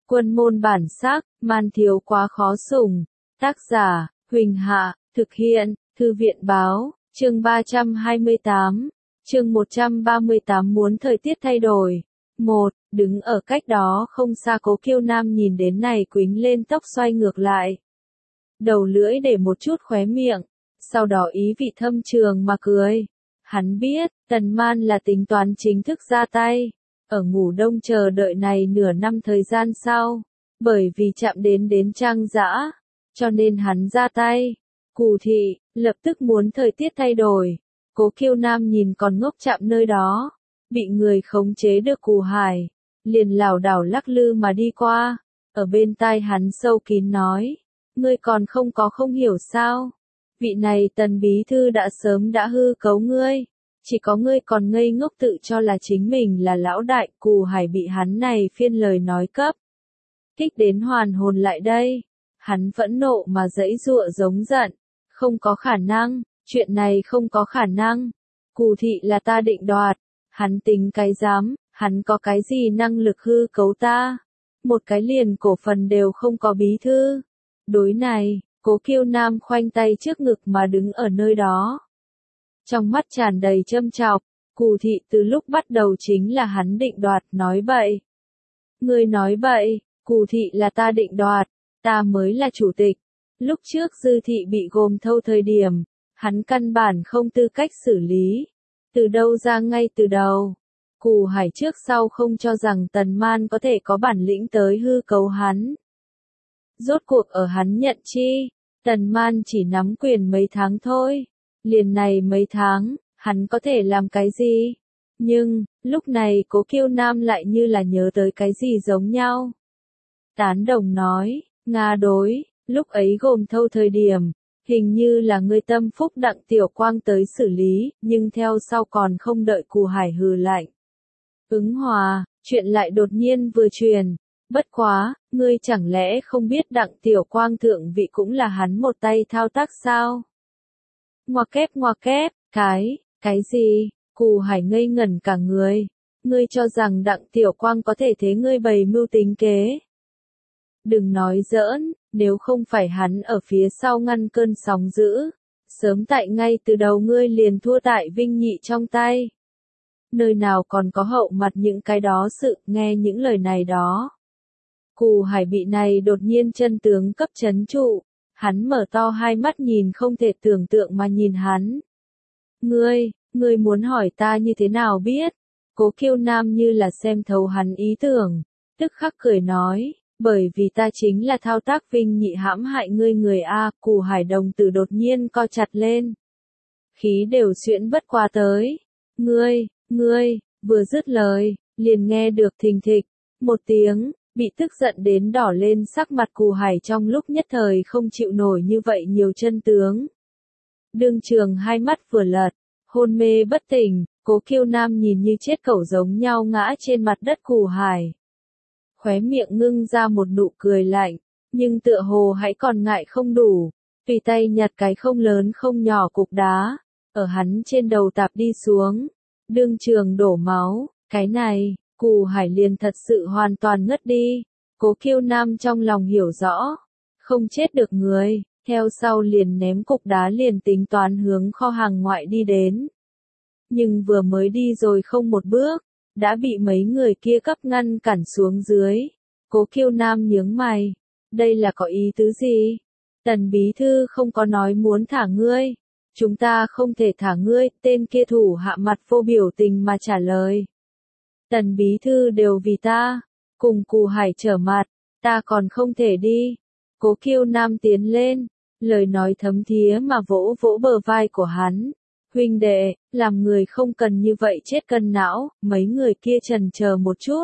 Quân môn bản sắc, man thiếu quá khó sủng. Tác giả, Huỳnh Hạ, thực hiện, Thư viện báo, chương 328, chương 138 muốn thời tiết thay đổi. 1. Đứng ở cách đó không xa Cố Kiêu Nam nhìn đến này quính lên tóc xoay ngược lại. Đầu lưỡi để một chút khóe miệng, sau đó ý vị thâm trường mà cười. Hắn biết, Tần Man là tính toán chính thức ra tay, ở ngủ đông chờ đợi này nửa năm thời gian sau, bởi vì chạm đến Trang Dã, cho nên hắn ra tay. Cù thị, lập tức muốn thời tiết thay đổi. Cố Kiêu Nam nhìn còn ngốc chạm nơi đó, bị người khống chế được Cù Hải, liền lảo đảo lắc lư mà đi qua, ở bên tai hắn sâu kín nói, ngươi còn không hiểu sao? Vị này Tần bí thư đã sớm đã hư cấu ngươi, chỉ có ngươi còn ngây ngốc tự cho là chính mình là lão đại. Cù Hải bị hắn này phiên lời nói cấp kích đến hoàn hồn lại đây, hắn phẫn nộ mà giãy giụa giống giận, không có khả năng, chuyện này không có khả năng, Cù thị là ta định đoạt, hắn tính cái dám, hắn có cái gì năng lực hư cấu ta, một cái liền cổ phần đều không có bí thư. Đối này, Cố Kiêu Nam khoanh tay trước ngực mà đứng ở nơi đó, trong mắt tràn đầy châm chọc. Cù thị từ lúc bắt đầu chính là hắn định đoạt. Nói bậy, ngươi nói bậy, Cù thị là ta định đoạt, ta mới là chủ tịch. Lúc trước Dư thị bị gồm thâu thời điểm, hắn căn bản không tư cách xử lý, từ đâu ra ngay từ đầu. Cù Hải trước sau không cho rằng Tần Man có thể có bản lĩnh tới hư cấu hắn. Rốt cuộc ở hắn nhận chi, Tần Man chỉ nắm quyền mấy tháng thôi, liền này mấy tháng, hắn có thể làm cái gì? Nhưng, lúc này Cố Kiêu Nam lại như là nhớ tới cái gì giống nhau. Tán đồng nói, Nga đối, lúc ấy gồm thâu thời điểm, hình như là ngươi tâm phúc Đặng Tiểu Quang tới xử lý, nhưng theo sau còn không đợi Cù Hải hừ lạnh. Ứng hòa, chuyện lại đột nhiên vừa truyền. Bất quá, ngươi chẳng lẽ không biết Đặng Tiểu Quang thượng vị cũng là hắn một tay thao tác sao? Ngoặc kép, cái gì? Cù Hải ngây ngẩn cả người. Ngươi cho rằng Đặng Tiểu Quang có thể thế ngươi bày mưu tính kế? Đừng nói giỡn, nếu không phải hắn ở phía sau ngăn cơn sóng dữ, sớm tại ngay từ đầu ngươi liền thua tại Vinh Nhị trong tay. Nơi nào còn có hậu mặt những cái đó sự, nghe những lời này đó. Cù Hải bị này đột nhiên chân tướng cấp chấn trụ, hắn mở to hai mắt nhìn không thể tưởng tượng mà nhìn hắn. Ngươi muốn hỏi ta như thế nào biết? Cố Kiêu Nam như là xem thấu hắn ý tưởng, tức khắc cười nói, bởi vì ta chính là thao tác Vinh Nhị hãm hại ngươi người a. Cù Hải đồng tử đột nhiên co chặt lên, khí đều xuyễn bất qua tới. Ngươi, vừa dứt lời, liền nghe được thình thịch một tiếng, bị tức giận đến đỏ lên sắc mặt Cù Hải trong lúc nhất thời không chịu nổi như vậy nhiều chân tướng. Đương trường hai mắt vừa lật, hôn mê bất tỉnh, Cố Kiêu Nam nhìn như chết cẩu giống nhau ngã trên mặt đất Cù Hải. Khóe miệng ngưng ra một nụ cười lạnh, nhưng tựa hồ hãy còn ngại không đủ, tùy tay nhặt cái không lớn không nhỏ cục đá, ở hắn trên đầu tạp đi xuống, đương trường đổ máu. Cái này, Cù Hải liền thật sự hoàn toàn ngất đi. Cố Kiêu Nam trong lòng hiểu rõ, không chết được người, theo sau liền ném cục đá liền tính toán hướng kho hàng ngoại đi đến. Nhưng vừa mới đi rồi không một bước, đã bị mấy người kia cấp ngăn cản xuống dưới. Cố Kiêu Nam nhướng mày, đây là có ý tứ gì? Tần bí thư không có nói muốn thả ngươi, chúng ta không thể thả ngươi. Tên kia thủ hạ mặt vô biểu tình mà trả lời. Tần bí thư đều vì ta, cùng Cù Hải trở mặt, ta còn không thể đi. Cố Kiêu Nam tiến lên, lời nói thấm thía mà vỗ vỗ bờ vai của hắn. Huynh đệ, làm người không cần như vậy chết cân não. Mấy người kia chần chờ một chút.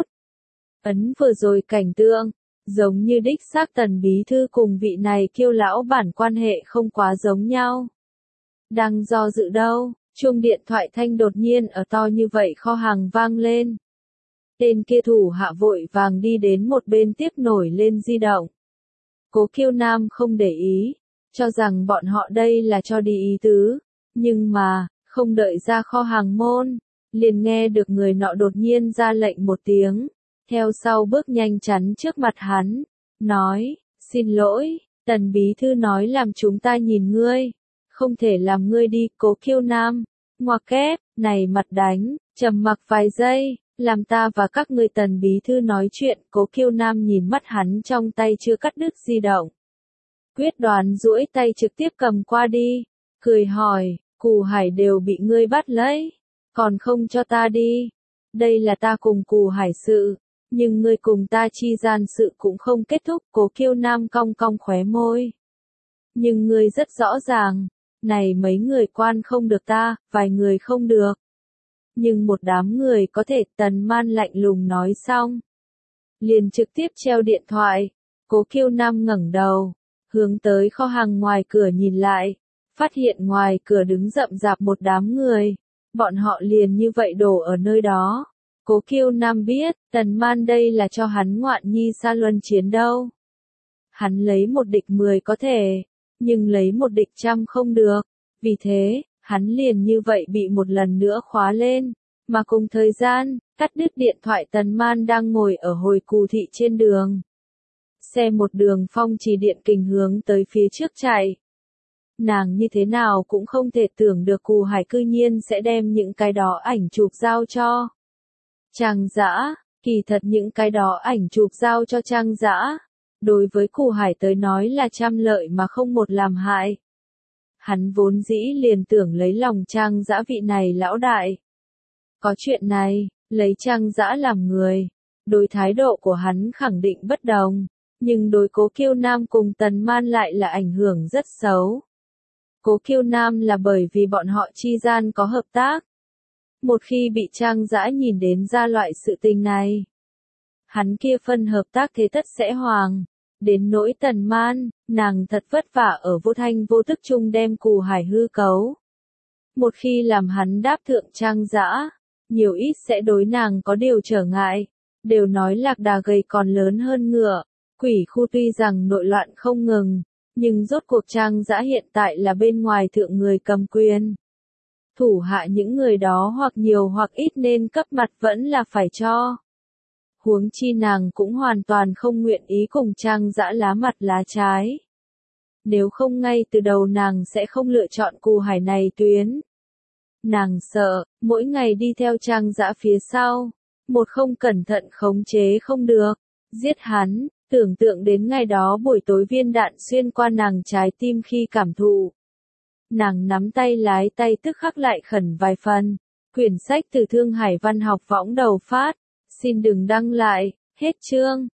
Vừa rồi cảnh tượng, giống như đích xác Tần bí thư cùng vị này Kiêu lão bản quan hệ không quá giống nhau. Đang do dự đâu, chuông điện thoại thanh đột nhiên ở to như vậy kho hàng vang lên. Tên kia thủ hạ vội vàng đi đến một bên tiếp nổi lên di động. Cố Kiêu Nam không để ý, cho rằng bọn họ đây là cho đi ý tứ, nhưng mà, không đợi ra kho hàng môn, liền nghe được người nọ đột nhiên ra lệnh một tiếng, theo sau bước nhanh chắn trước mặt hắn, nói, xin lỗi, Tần bí thư nói làm chúng ta nhìn ngươi, không thể làm ngươi đi. Cố Kiêu Nam, ngoặc kép, này mặt đánh, trầm mặc vài giây, làm ta và các ngươi Tần bí thư nói chuyện. Cố Kiêu Nam nhìn mắt hắn trong tay chưa cắt đứt di động, quyết đoán duỗi tay trực tiếp cầm qua đi, cười hỏi, Cù Hải đều bị ngươi bắt lấy, còn không cho ta đi. Đây là ta cùng Cù Hải sự, nhưng ngươi cùng ta chi gian sự cũng không kết thúc. Cố Kiêu Nam cong cong khóe môi. Nhưng ngươi rất rõ ràng, này mấy người quan không được ta, vài người không được. Nhưng một đám người có thể. Tần Man lạnh lùng nói xong, liền trực tiếp treo điện thoại. Cố Kiêu Nam ngẩng đầu, hướng tới kho hàng ngoài cửa nhìn lại, phát hiện ngoài cửa đứng rậm rạp một đám người, bọn họ liền như vậy đổ ở nơi đó. Cố Kiêu Nam biết, Tần Man đây là cho hắn ngoạn nhi xa luân chiến đâu. Hắn lấy một địch 10 có thể, nhưng lấy một địch 100 không được, vì thế, hắn liền như vậy bị một lần nữa khóa lên, mà cùng thời gian, cắt đứt điện thoại. Tần Man đang ngồi ở hồi Cù thị trên đường. Xe một đường phong trì điện kình hướng tới phía trước chạy. Nàng như thế nào cũng không thể tưởng được Cù Hải cư nhiên sẽ đem những cái đó ảnh chụp giao cho Trang Dã. Kỳ thật những cái đó ảnh chụp giao cho Trang Dã, đối với Cù Hải tới nói là trăm lợi mà không một làm hại. Hắn vốn dĩ liền tưởng lấy lòng Trang Dã vị này lão đại. Có chuyện này, lấy Trang Dã làm người, đối thái độ của hắn khẳng định bất đồng, nhưng đối Cố Kiêu Nam cùng Tần Man lại là ảnh hưởng rất xấu. Cố Kiêu Nam là bởi vì bọn họ chi gian có hợp tác. Một khi bị Trang Dã nhìn đến ra loại sự tình này, hắn kia phân hợp tác thế tất sẽ hoàng. Đến nỗi Tần Man, nàng thật vất vả ở vô thanh vô tức chung đem Cù Hải hư cấu. Một khi làm hắn đáp thượng Trang Dã, nhiều ít sẽ đối nàng có điều trở ngại. Đều nói lạc đà gầy còn lớn hơn ngựa, Quỷ khu tuy rằng nội loạn không ngừng, nhưng rốt cuộc Trang Dã hiện tại là bên ngoài thượng người cầm quyền. Thủ hạ những người đó hoặc nhiều hoặc ít nên cấp mặt vẫn là phải cho. Huống chi nàng cũng hoàn toàn không nguyện ý cùng Trang Dã lá mặt lá trái. Nếu không ngay từ đầu nàng sẽ không lựa chọn Cù Hải này tuyến. Nàng sợ, mỗi ngày đi theo Trang Dã phía sau, một không cẩn thận khống chế không được, giết hắn. Tưởng tượng đến ngày đó buổi tối viên đạn xuyên qua nàng trái tim khi cảm thụ. Nàng nắm tay lái tay tức khắc lại khẩn vài phần. Quyển sách từ Thương Hải Văn học võng đầu phát. Xin đừng đăng lại, hết chương.